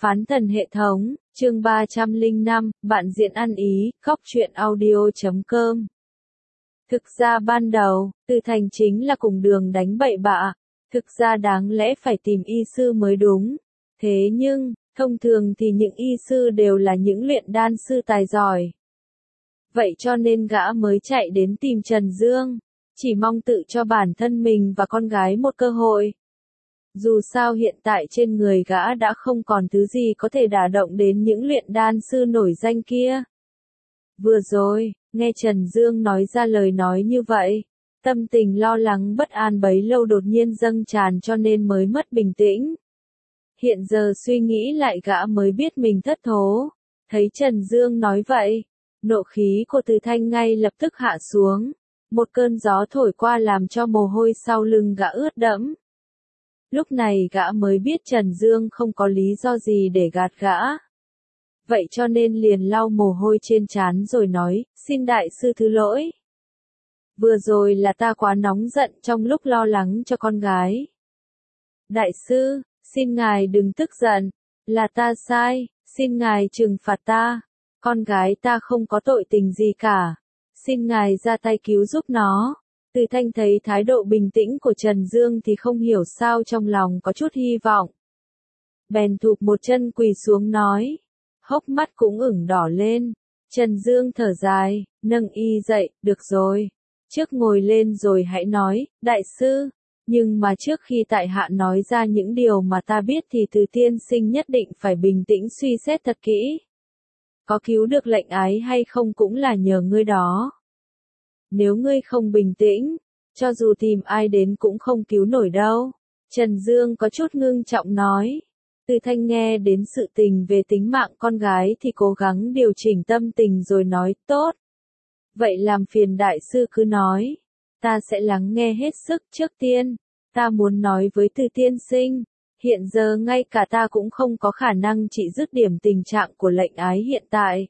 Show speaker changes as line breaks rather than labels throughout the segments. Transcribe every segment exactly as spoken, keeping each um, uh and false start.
Phán thần hệ thống, chương ba trăm lẻ năm, bạn diễn ăn ý, khóc chuyện audio chấm com. Thực ra ban đầu, Từ Thành chính là cùng đường đánh bậy bạ, thực ra đáng lẽ phải tìm y sư mới đúng. Thế nhưng, thông thường thì những y sư đều là những luyện đan sư tài giỏi. Vậy cho nên gã mới chạy đến tìm Trần Dương, chỉ mong tự cho bản thân mình và con gái một cơ hội. Dù sao hiện tại trên người gã đã không còn thứ gì có thể đả động đến những luyện đan sư nổi danh kia. Vừa rồi, nghe Trần Dương nói ra lời nói như vậy, tâm tình lo lắng bất an bấy lâu đột nhiên dâng tràn cho nên mới mất bình tĩnh. Hiện giờ suy nghĩ lại gã mới biết mình thất thố, thấy Trần Dương nói vậy, nộ khí của Từ Thanh ngay lập tức hạ xuống, một cơn gió thổi qua làm cho mồ hôi sau lưng gã ướt đẫm. Lúc này gã mới biết Trần Dương không có lý do gì để gạt gã. Vậy cho nên liền lau mồ hôi trên trán rồi nói, xin đại sư thứ lỗi. Vừa rồi là ta quá nóng giận trong lúc lo lắng cho con gái. Đại sư, xin ngài đừng tức giận, là ta sai, xin ngài trừng phạt ta, con gái ta không có tội tình gì cả, xin ngài ra tay cứu giúp nó. Từ Thanh thấy thái độ bình tĩnh của Trần Dương thì không hiểu sao trong lòng có chút hy vọng. Bèn thụp một chân quỳ xuống nói, hốc mắt cũng ửng đỏ lên. Trần Dương thở dài, nâng y dậy, được rồi, trước ngồi lên rồi hãy nói, đại sư, nhưng mà trước khi tại hạ nói ra những điều mà ta biết thì Từ tiên sinh nhất định phải bình tĩnh suy xét thật kỹ. Có cứu được lệnh ái hay không cũng là nhờ ngươi đó. Nếu ngươi không bình tĩnh, cho dù tìm ai đến cũng không cứu nổi đâu. Trần Dương có chút ngưng trọng nói. Từ Thanh nghe đến sự tình về tính mạng con gái thì cố gắng điều chỉnh tâm tình rồi nói, tốt. Vậy làm phiền đại sư cứ nói. Ta sẽ lắng nghe hết sức. Trước tiên, ta muốn nói với Từ tiên sinh, hiện giờ ngay cả ta cũng không có khả năng trị dứt điểm tình trạng của lệnh ái hiện tại.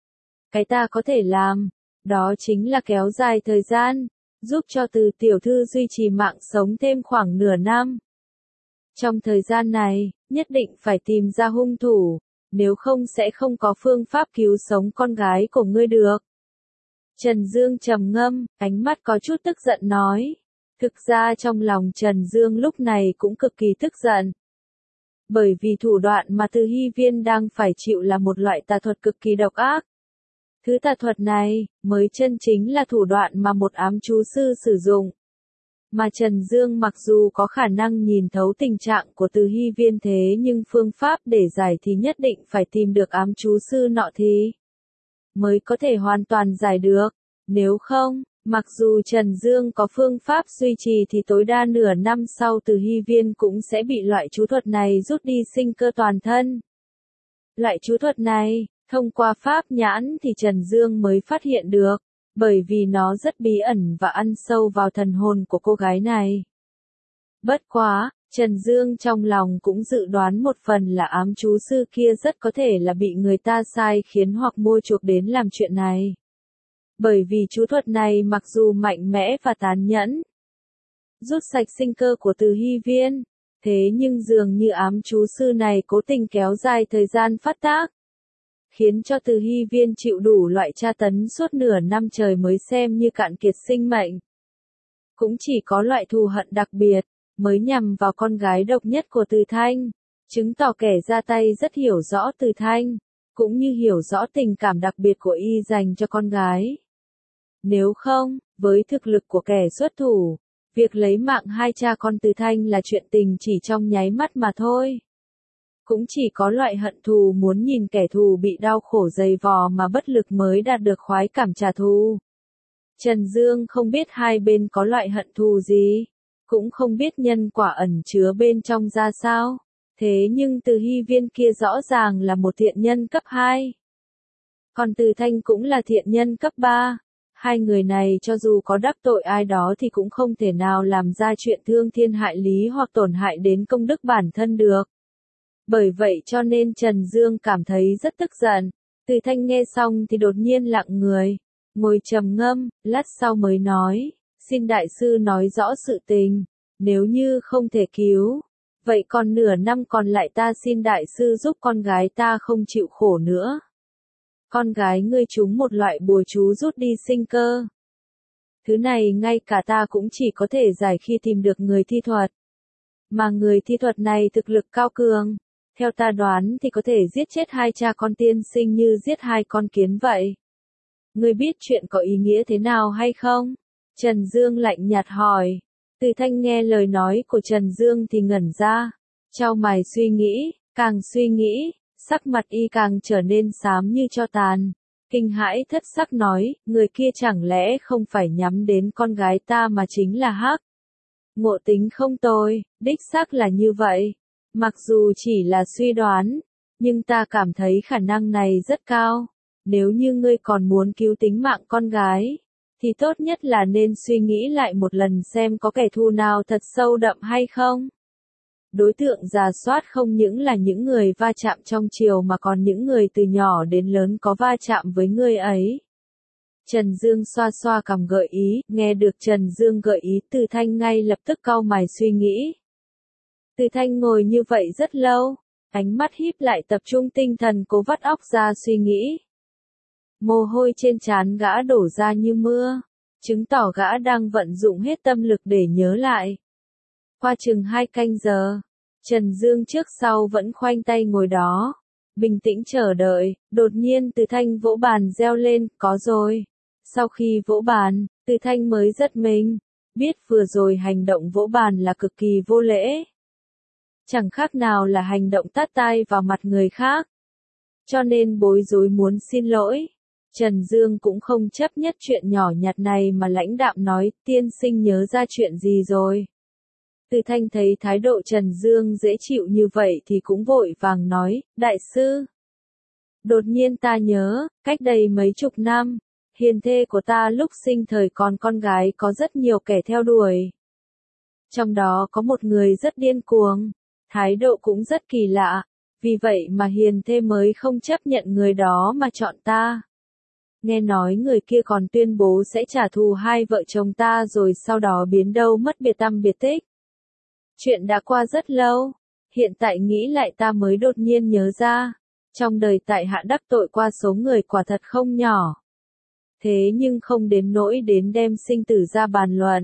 Cái ta có thể làm, đó chính là kéo dài thời gian, giúp cho Từ tiểu thư duy trì mạng sống thêm khoảng nửa năm. Trong thời gian này, nhất định phải tìm ra hung thủ, nếu không sẽ không có phương pháp cứu sống con gái của ngươi được. Trần Dương trầm ngâm, ánh mắt có chút tức giận nói. Thực ra trong lòng Trần Dương lúc này cũng cực kỳ tức giận. Bởi vì thủ đoạn mà Từ Hy Viên đang phải chịu là một loại tà thuật cực kỳ độc ác. Thứ tà thuật này, mới chân chính là thủ đoạn mà một ám chú sư sử dụng. Mà Trần Dương mặc dù có khả năng nhìn thấu tình trạng của Từ Hy Viên thế nhưng phương pháp để giải thì nhất định phải tìm được ám chú sư nọ thì mới có thể hoàn toàn giải được. Nếu không, mặc dù Trần Dương có phương pháp duy trì thì tối đa nửa năm sau Từ Hy Viên cũng sẽ bị loại chú thuật này rút đi sinh cơ toàn thân. Loại chú thuật này, thông qua pháp nhãn thì Trần Dương mới phát hiện được, bởi vì nó rất bí ẩn và ăn sâu vào thần hồn của cô gái này. Bất quá, Trần Dương trong lòng cũng dự đoán một phần là ám chú sư kia rất có thể là bị người ta sai khiến hoặc mua chuộc đến làm chuyện này. Bởi vì chú thuật này mặc dù mạnh mẽ và tàn nhẫn, rút sạch sinh cơ của Từ Hy Viên, thế nhưng dường như ám chú sư này cố tình kéo dài thời gian phát tác, khiến cho Từ Hy Viên chịu đủ loại tra tấn suốt nửa năm trời mới xem như cạn kiệt sinh mệnh. Cũng chỉ có loại thù hận đặc biệt, mới nhằm vào con gái độc nhất của Từ Thanh, chứng tỏ kẻ ra tay rất hiểu rõ Từ Thanh, cũng như hiểu rõ tình cảm đặc biệt của y dành cho con gái. Nếu không, với thực lực của kẻ xuất thủ, việc lấy mạng hai cha con Từ Thanh là chuyện tình chỉ trong nháy mắt mà thôi. Cũng chỉ có loại hận thù muốn nhìn kẻ thù bị đau khổ dày vò mà bất lực mới đạt được khoái cảm trả thù. Trần Dương không biết hai bên có loại hận thù gì, cũng không biết nhân quả ẩn chứa bên trong ra sao, thế nhưng Từ Hy Viên kia rõ ràng là một thiện nhân cấp hai. Còn Từ Thanh cũng là thiện nhân cấp ba. Hai người này cho dù có đắc tội ai đó thì cũng không thể nào làm ra chuyện thương thiên hại lý hoặc tổn hại đến công đức bản thân được. Bởi vậy cho nên Trần Dương cảm thấy rất tức giận. Từ Thanh nghe xong thì đột nhiên lặng người, ngồi trầm ngâm, lát sau mới nói, xin đại sư nói rõ sự tình, nếu như không thể cứu, Vậy còn nửa năm còn lại ta xin đại sư giúp con gái ta không chịu khổ nữa. Con gái ngươi trúng một loại bùa chú rút đi sinh cơ. Thứ này ngay cả ta cũng chỉ có thể giải khi tìm được người thi thuật. Mà người thi thuật này thực lực cao cường. Theo ta đoán thì có thể giết chết hai cha con tiên sinh như giết hai con kiến vậy. Ngươi biết chuyện có ý nghĩa thế nào hay không? Trần Dương lạnh nhạt hỏi. Từ Thanh nghe lời nói của Trần Dương thì ngẩn ra. Chau mày suy nghĩ, càng suy nghĩ, sắc mặt y càng trở nên xám như tro tàn. Kinh hãi thất sắc nói, người kia chẳng lẽ không phải nhắm đến con gái ta mà chính là Hắc. Ngộ tính không tồi, đích xác là như vậy. Mặc dù chỉ là suy đoán, nhưng ta cảm thấy khả năng này rất cao. Nếu như ngươi còn muốn cứu tính mạng con gái, thì tốt nhất là nên suy nghĩ lại một lần xem có kẻ thù nào thật sâu đậm hay không. Đối tượng rà soát không những là những người va chạm trong triều mà còn những người từ nhỏ đến lớn có va chạm với ngươi ấy. Trần Dương xoa xoa cằm gợi ý, nghe được Trần Dương gợi ý Từ Thanh ngay lập tức cau mày suy nghĩ. Từ Thanh ngồi như vậy rất lâu, ánh mắt híp lại tập trung tinh thần cố vắt óc ra suy nghĩ. Mồ hôi trên trán gã đổ ra như mưa, chứng tỏ gã đang vận dụng hết tâm lực để nhớ lại. Qua chừng hai canh giờ, Trần Dương trước sau vẫn khoanh tay ngồi đó, bình tĩnh chờ đợi, đột nhiên Từ Thanh vỗ bàn reo lên, có rồi. Sau khi vỗ bàn, Từ Thanh mới giật mình, biết vừa rồi hành động vỗ bàn là cực kỳ vô lễ. Chẳng khác nào là hành động tát tai vào mặt người khác. Cho nên bối rối muốn xin lỗi. Trần Dương cũng không chấp nhất chuyện nhỏ nhặt này mà lãnh đạm nói, tiên sinh nhớ ra chuyện gì rồi. Từ Thanh thấy thái độ Trần Dương dễ chịu như vậy thì cũng vội vàng nói, đại sư. Đột nhiên ta nhớ, cách đây mấy chục năm, hiền thê của ta lúc sinh thời còn con gái có rất nhiều kẻ theo đuổi. Trong đó có một người rất điên cuồng, thái độ cũng rất kỳ lạ, vì vậy mà hiền thê mới không chấp nhận người đó mà chọn ta. Nghe nói người kia còn tuyên bố sẽ trả thù hai vợ chồng ta rồi sau đó biến đâu mất biệt tăm biệt tích. Chuyện đã qua rất lâu, hiện tại nghĩ lại ta mới đột nhiên nhớ ra, trong đời tại hạ đắc tội qua số người quả thật không nhỏ. Thế nhưng không đến nỗi đến đem sinh tử ra bàn luận.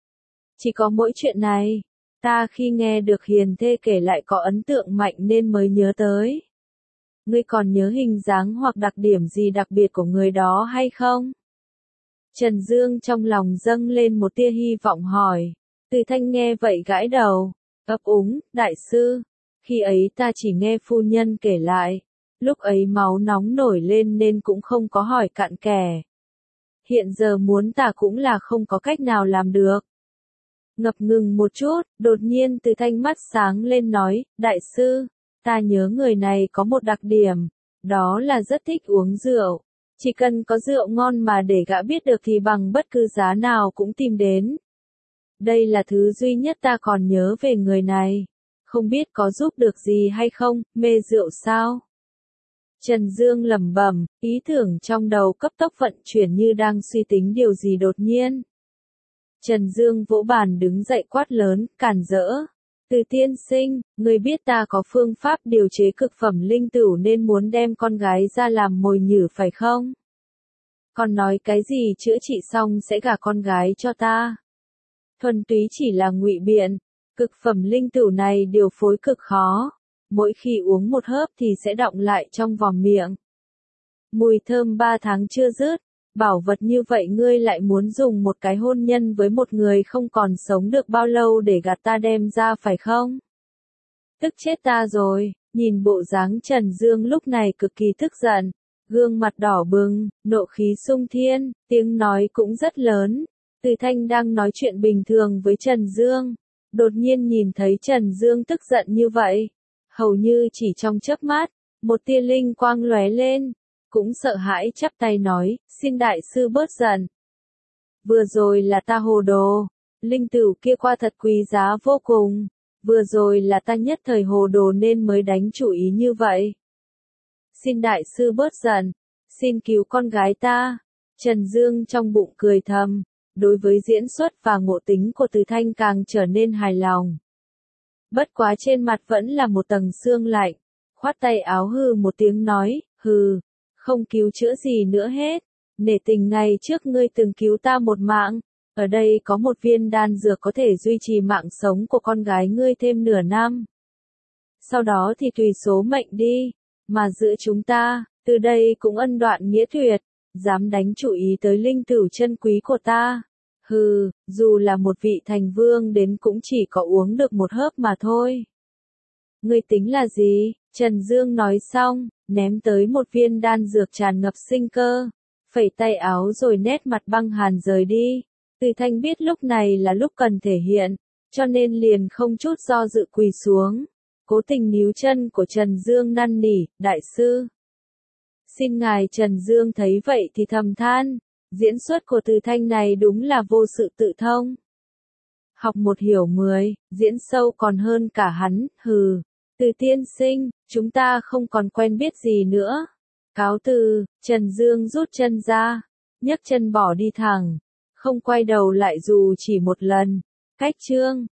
Chỉ có mỗi chuyện này, ta khi nghe được hiền thê kể lại có ấn tượng mạnh nên mới nhớ tới. Ngươi còn nhớ hình dáng hoặc đặc điểm gì đặc biệt của người đó hay không? Trần Dương trong lòng dâng lên một tia hy vọng hỏi. Từ Thanh nghe vậy gãi đầu, ấp úng, đại sư. Khi ấy ta chỉ nghe phu nhân kể lại. Lúc ấy máu nóng nổi lên nên cũng không có hỏi cặn kẽ. Hiện giờ muốn ta cũng là không có cách nào làm được. Ngập ngừng một chút, đột nhiên Từ Thanh mắt sáng lên nói, đại sư. Ta nhớ người này có một đặc điểm, đó là rất thích uống rượu. Chỉ cần có rượu ngon mà để gã biết được thì bằng bất cứ giá nào cũng tìm đến. Đây là thứ duy nhất ta còn nhớ về người này. Không biết có giúp được gì hay không, mê rượu sao? Trần Dương lẩm bẩm, ý tưởng trong đầu cấp tốc vận chuyển như đang suy tính điều gì đột nhiên. Trần Dương vỗ bàn đứng dậy quát lớn, cản rỡ. Từ tiên sinh, người biết ta có phương pháp điều chế cực phẩm linh tửu nên muốn đem con gái ra làm mồi nhử phải không? Còn nói cái gì chữa trị xong sẽ gả con gái cho ta? Thuần túy chỉ là ngụy biện, cực phẩm linh tửu này điều phối cực khó, mỗi khi uống một hớp thì sẽ đọng lại trong vòm miệng. Mùi thơm ba tháng chưa dứt, bảo vật như vậy ngươi lại muốn dùng một cái hôn nhân với một người không còn sống được bao lâu để gạt ta đem ra phải không? Tức chết ta rồi, nhìn bộ dáng Trần Dương lúc này cực kỳ tức giận, gương mặt đỏ bừng, nộ khí sung thiên, tiếng nói cũng rất lớn. Từ Thanh đang nói chuyện bình thường với Trần Dương, đột nhiên nhìn thấy Trần Dương tức giận như vậy, hầu như chỉ trong chớp mắt, một tia linh quang lóe lên, cũng sợ hãi chắp tay nói, xin đại sư bớt giận. Vừa rồi là ta hồ đồ, linh tửu kia qua thật quý giá vô cùng, vừa rồi là ta nhất thời hồ đồ nên mới đánh chủ ý như vậy. Xin đại sư bớt giận, xin cứu con gái ta. Trần Dương trong bụng cười thầm, đối với diễn xuất và ngộ tính của Từ Thanh càng trở nên hài lòng. Bất quá trên mặt vẫn là một tầng sương lạnh, khoát tay áo hừ một tiếng nói, hừ, không cứu chữa gì nữa hết, nể tình ngày trước ngươi từng cứu ta một mạng, ở đây có một viên đan dược có thể duy trì mạng sống của con gái ngươi thêm nửa năm. Sau đó thì tùy số mệnh đi, mà giữa chúng ta, từ đây cũng ân đoạn nghĩa tuyệt, dám đánh chủ ý tới linh tửu chân quý của ta. Hừ, dù là một vị thành vương đến cũng chỉ có uống được một hớp mà thôi. Ngươi tính là gì? Trần Dương nói xong, ném tới một viên đan dược tràn ngập sinh cơ, phẩy tay áo rồi nét mặt băng hàn rời đi. Từ Thanh biết lúc này là lúc cần thể hiện, cho nên liền không chút do dự quỳ xuống, cố tình níu chân của Trần Dương năn nỉ, đại sư. Xin ngài. Trần Dương thấy vậy thì thầm than, diễn xuất của Từ Thanh này đúng là vô sự tự thông. Học một hiểu mười, diễn sâu còn hơn cả hắn, hừ. Từ tiên sinh, chúng ta không còn quen biết gì nữa. Cáo từ. Trần Dương rút chân ra, nhấc chân bỏ đi thẳng, không quay đầu lại dù chỉ một lần. Cách chương